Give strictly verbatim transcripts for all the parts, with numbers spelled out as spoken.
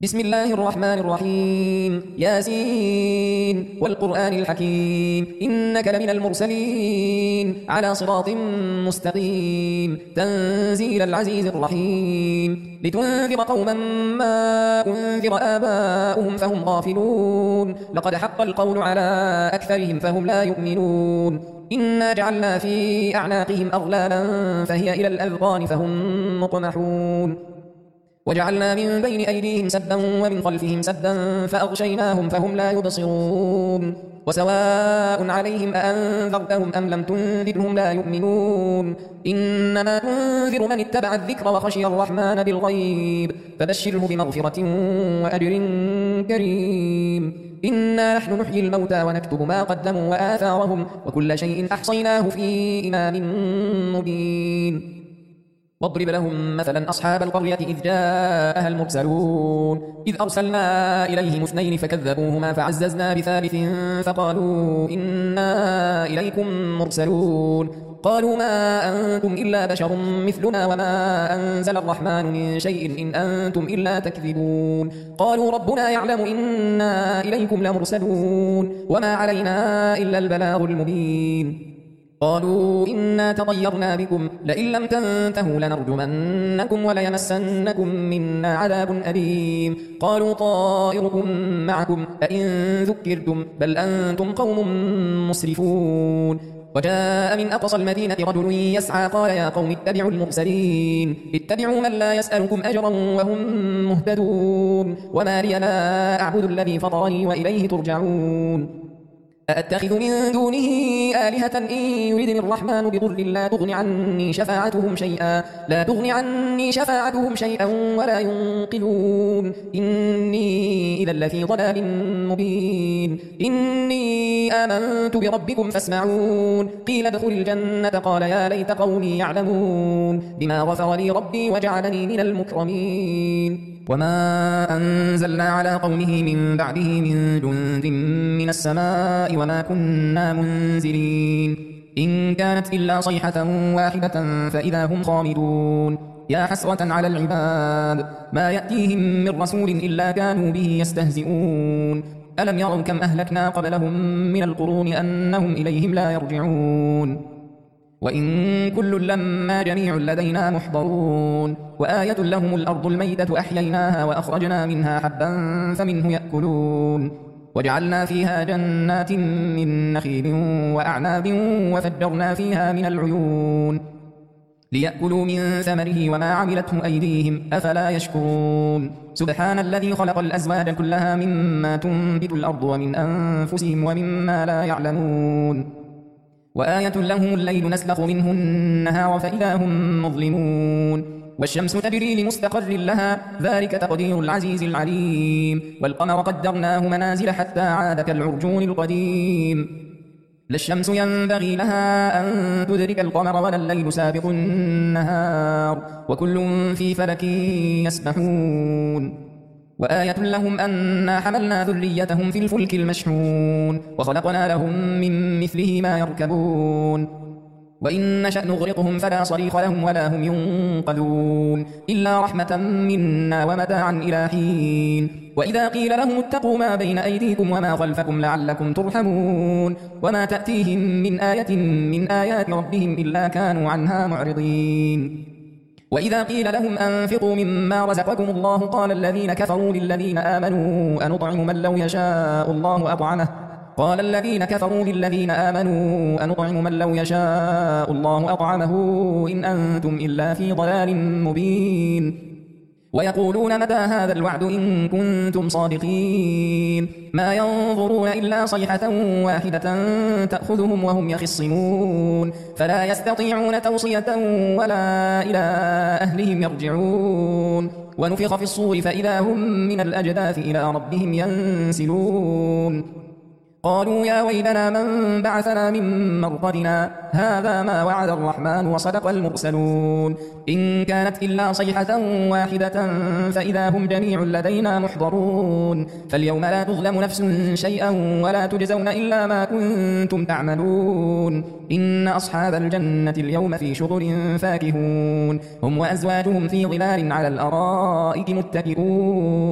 بسم الله الرحمن الرحيم ياسين والقرآن الحكيم إنك لمن المرسلين على صراط مستقيم تنزيل العزيز الرحيم لتنذر قوما ما أنذر آباؤهم فهم غافلون لقد حق القول على أكثرهم فهم لا يؤمنون إنا جعلنا في أعناقهم أغلالا فهي إلى الأذقان فهم مقمحون وجعلنا من بين أيديهم سدا ومن خلفهم سدا فأغشيناهم فهم لا يبصرون وسواء عليهم أأنذرتهم أم لم تنذرهم لا يؤمنون إنما تنذر من اتبع الذكر وخشي الرحمن بالغيب فبشره بمغفرة وأجر كريم إنا نحن نحيي الموتى ونكتب ما قدموا وآثارهم وكل شيء أحصيناه في إمام مبين واضرب لهم مثلا أصحاب القرية إذ جاءها المرسلون إذ أرسلنا إليهم اثنين فكذبوهما فعززنا بثالث فقالوا إنا إليكم مرسلون قالوا ما أنتم إلا بشر مثلنا وما أنزل الرحمن من شيء إن أنتم إلا تكذبون قالوا ربنا يعلم إنا إليكم لمرسلون وما علينا إلا البلاغ المبين قالوا إنا تطيرنا بكم لئن لم تنتهوا لنرجمنكم وليمسنكم منا عذاب أليم قالوا طائركم معكم أئن ذكرتم بل أنتم قوم مسرفون وجاء من أقصى المدينة رجل يسعى قال يا قوم اتبعوا المرسلين اتبعوا من لا يسألكم أجرا وهم مهتدون وما لي لا أعبد الذي فطرني وإليه ترجعون أأتخذ من دونه آلهة إن يردني الرحمن بضر لا تغن عني شفاعتهم شيئا لا تغن عني شفاعتهم شيئا ولا ينقذون إني إذا لفي ضلال مبين إني آمنت بربكم فاسمعون قيل ادخل الجنة قال يا ليت قومي يعلمون بما غفر لي ربي وجعلني من المكرمين وما أنزلنا على قومه من بعده من جند من السماء وما كنا منزلين إن كانت إلا صيحة واحدة فإذا هم خامدون يا حسرة على العباد ما يأتيهم من رسول إلا كانوا به يستهزئون ألم يروا كم أهلكنا قبلهم من القرون أنهم إليهم لا يرجعون وإن كل لما جميع لدينا محضرون وآية لهم الأرض الميتة أحييناها وأخرجنا منها حبا فمنه يأكلون وجعلنا فيها جنات من نخيل وأعناب وفجرنا فيها من العيون ليأكلوا من ثمره وما عملته أيديهم أفلا يشكرون سبحان الذي خلق الأزواج كلها مما تنبت الأرض ومن أنفسهم ومما لا يعلمون وآية لهم الليل نسلخ منه النهار فإذا هم مظلمون والشمس تجري لمستقر لها ذلك تقدير العزيز العليم والقمر قدرناه منازل حتى عاد كالعرجون القديم لا الشمس ينبغي لها أن تدرك القمر ولا الليل سابق النهار وكل في فلك يسبحون وآية لهم أنا حملنا ذريتهم في الفلك المشحون وخلقنا لهم من مثله ما يركبون وإن نشأ نغرقهم فلا صريخ لهم ولا هم ينقذون إلا رحمة منا ومتاعا إلى حين وإذا قيل لهم اتقوا ما بين أيديكم وما خلفكم لعلكم ترحمون وما تأتيهم من آية من آيات ربهم إلا كانوا عنها معرضين وإذا قيل لهم أنفقوا مما رزقكم الله قال الذين كفروا للذين آمنوا أنطعم من لو يشاء الله أطعمه قال الذين كفروا للذين آمنوا أنطعم من لو يشاء الله أطعمه إن أنتم إلا في ضلال مبين ويقولون متى هذا الوعد إن كنتم صادقين ما ينظرون إلا صيحة واحدة تأخذهم وهم يخصمون فلا يستطيعون توصية ولا إلى أهلهم يرجعون ونفخ في الصور فإذا هم من الأجداث إلى ربهم ينسلون قالوا يا ويلنا من بعثنا من مرقدنا هذا ما وعد الرحمن وصدق المرسلون إن كانت إلا صيحة واحدة فإذا هم جميع لدينا محضرون فاليوم لا تظلم نفس شيئا ولا تجزون إلا ما كنتم تعملون إن أصحاب الجنة اليوم في شغل فاكهون هم وأزواجهم في ظلال على الأرائك متكئون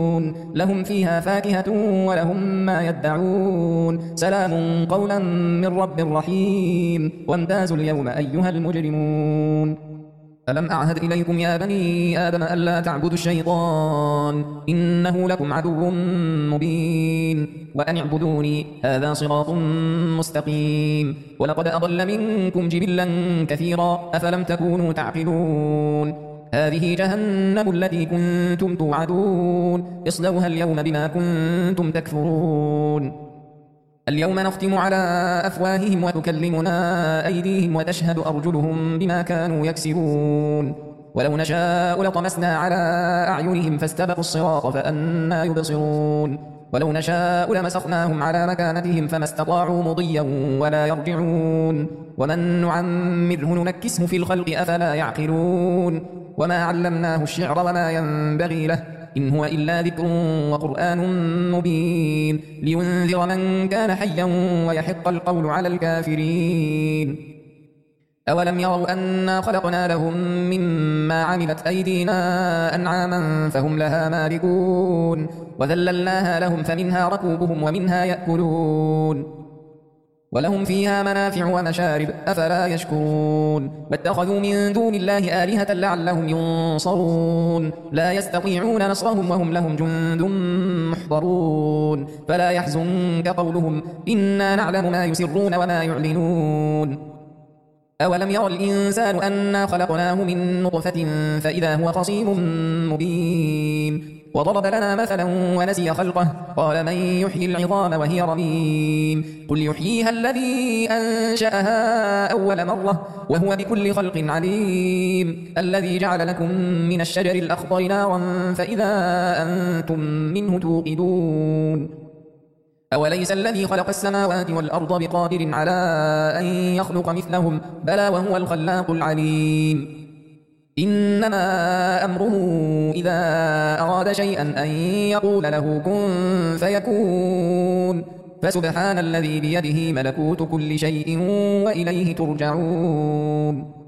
لهم فيها فاكهة ولهم ما يدعون سلام قولا من رب رحيم وامتازوا اليوم أيها المجرمون ألم أعهد إليكم يا بني آدم ألا تعبدوا الشيطان إنه لكم عدو مبين وأن اعبدوني هذا صراط مستقيم ولقد أضل منكم جبلا كثيرا أفلم تكونوا تعقلون هذه جهنم التي كنتم توعدون اصلوها اليوم بما كنتم تكفرون اليوم نختم على أفواههم وتكلمنا أيديهم وتشهد أرجلهم بما كانوا يكسبون ولو نشاء لطمسنا على أعينهم فاستبقوا الصراط فأنى يبصرون ولو نشاء لمسخناهم على مكانتهم فما استطاعوا مضيا ولا يرجعون ومن نعمره ننكسه في الخلق أفلا يعقلون وما علمناه الشعر وما ينبغي له إن هو إلا ذكر وقرآن مبين لينذر من كان حيا ويحق القول على الكافرين أولم يروا أنا خلقنا لهم مما عملت أيدينا أنعاما فهم لها مالكون وذللناها لهم فمنها ركوبهم ومنها يأكلون ولهم فيها منافع ومشارب أفلا يشكرون واتخذوا من دون الله آلهة لعلهم ينصرون لا يستطيعون نصرهم وهم لهم جند محضرون فلا يحزنك قولهم إنا نعلم ما يسرون وما يعلنون أولم ير الإنسان أنا خلقناه من نطفة فإذا هو خصيم مبين وضرب لنا مثلا ونسي خلقه قال من يحيي العظام وهي رميم قل يحييها الذي أنشأها أول مرة وهو بكل خلق عليم الذي جعل لكم من الشجر الأخضر نارا فإذا أنتم منه توقدون أوليس الذي خلق السماوات والأرض بقادر على أن يخلق مثلهم بلى وهو الخلاق العليم إنما أمره إذا أراد شيئا أن يقول له كن فيكون فسبحان الذي بيده ملكوت كل شيء وإليه ترجعون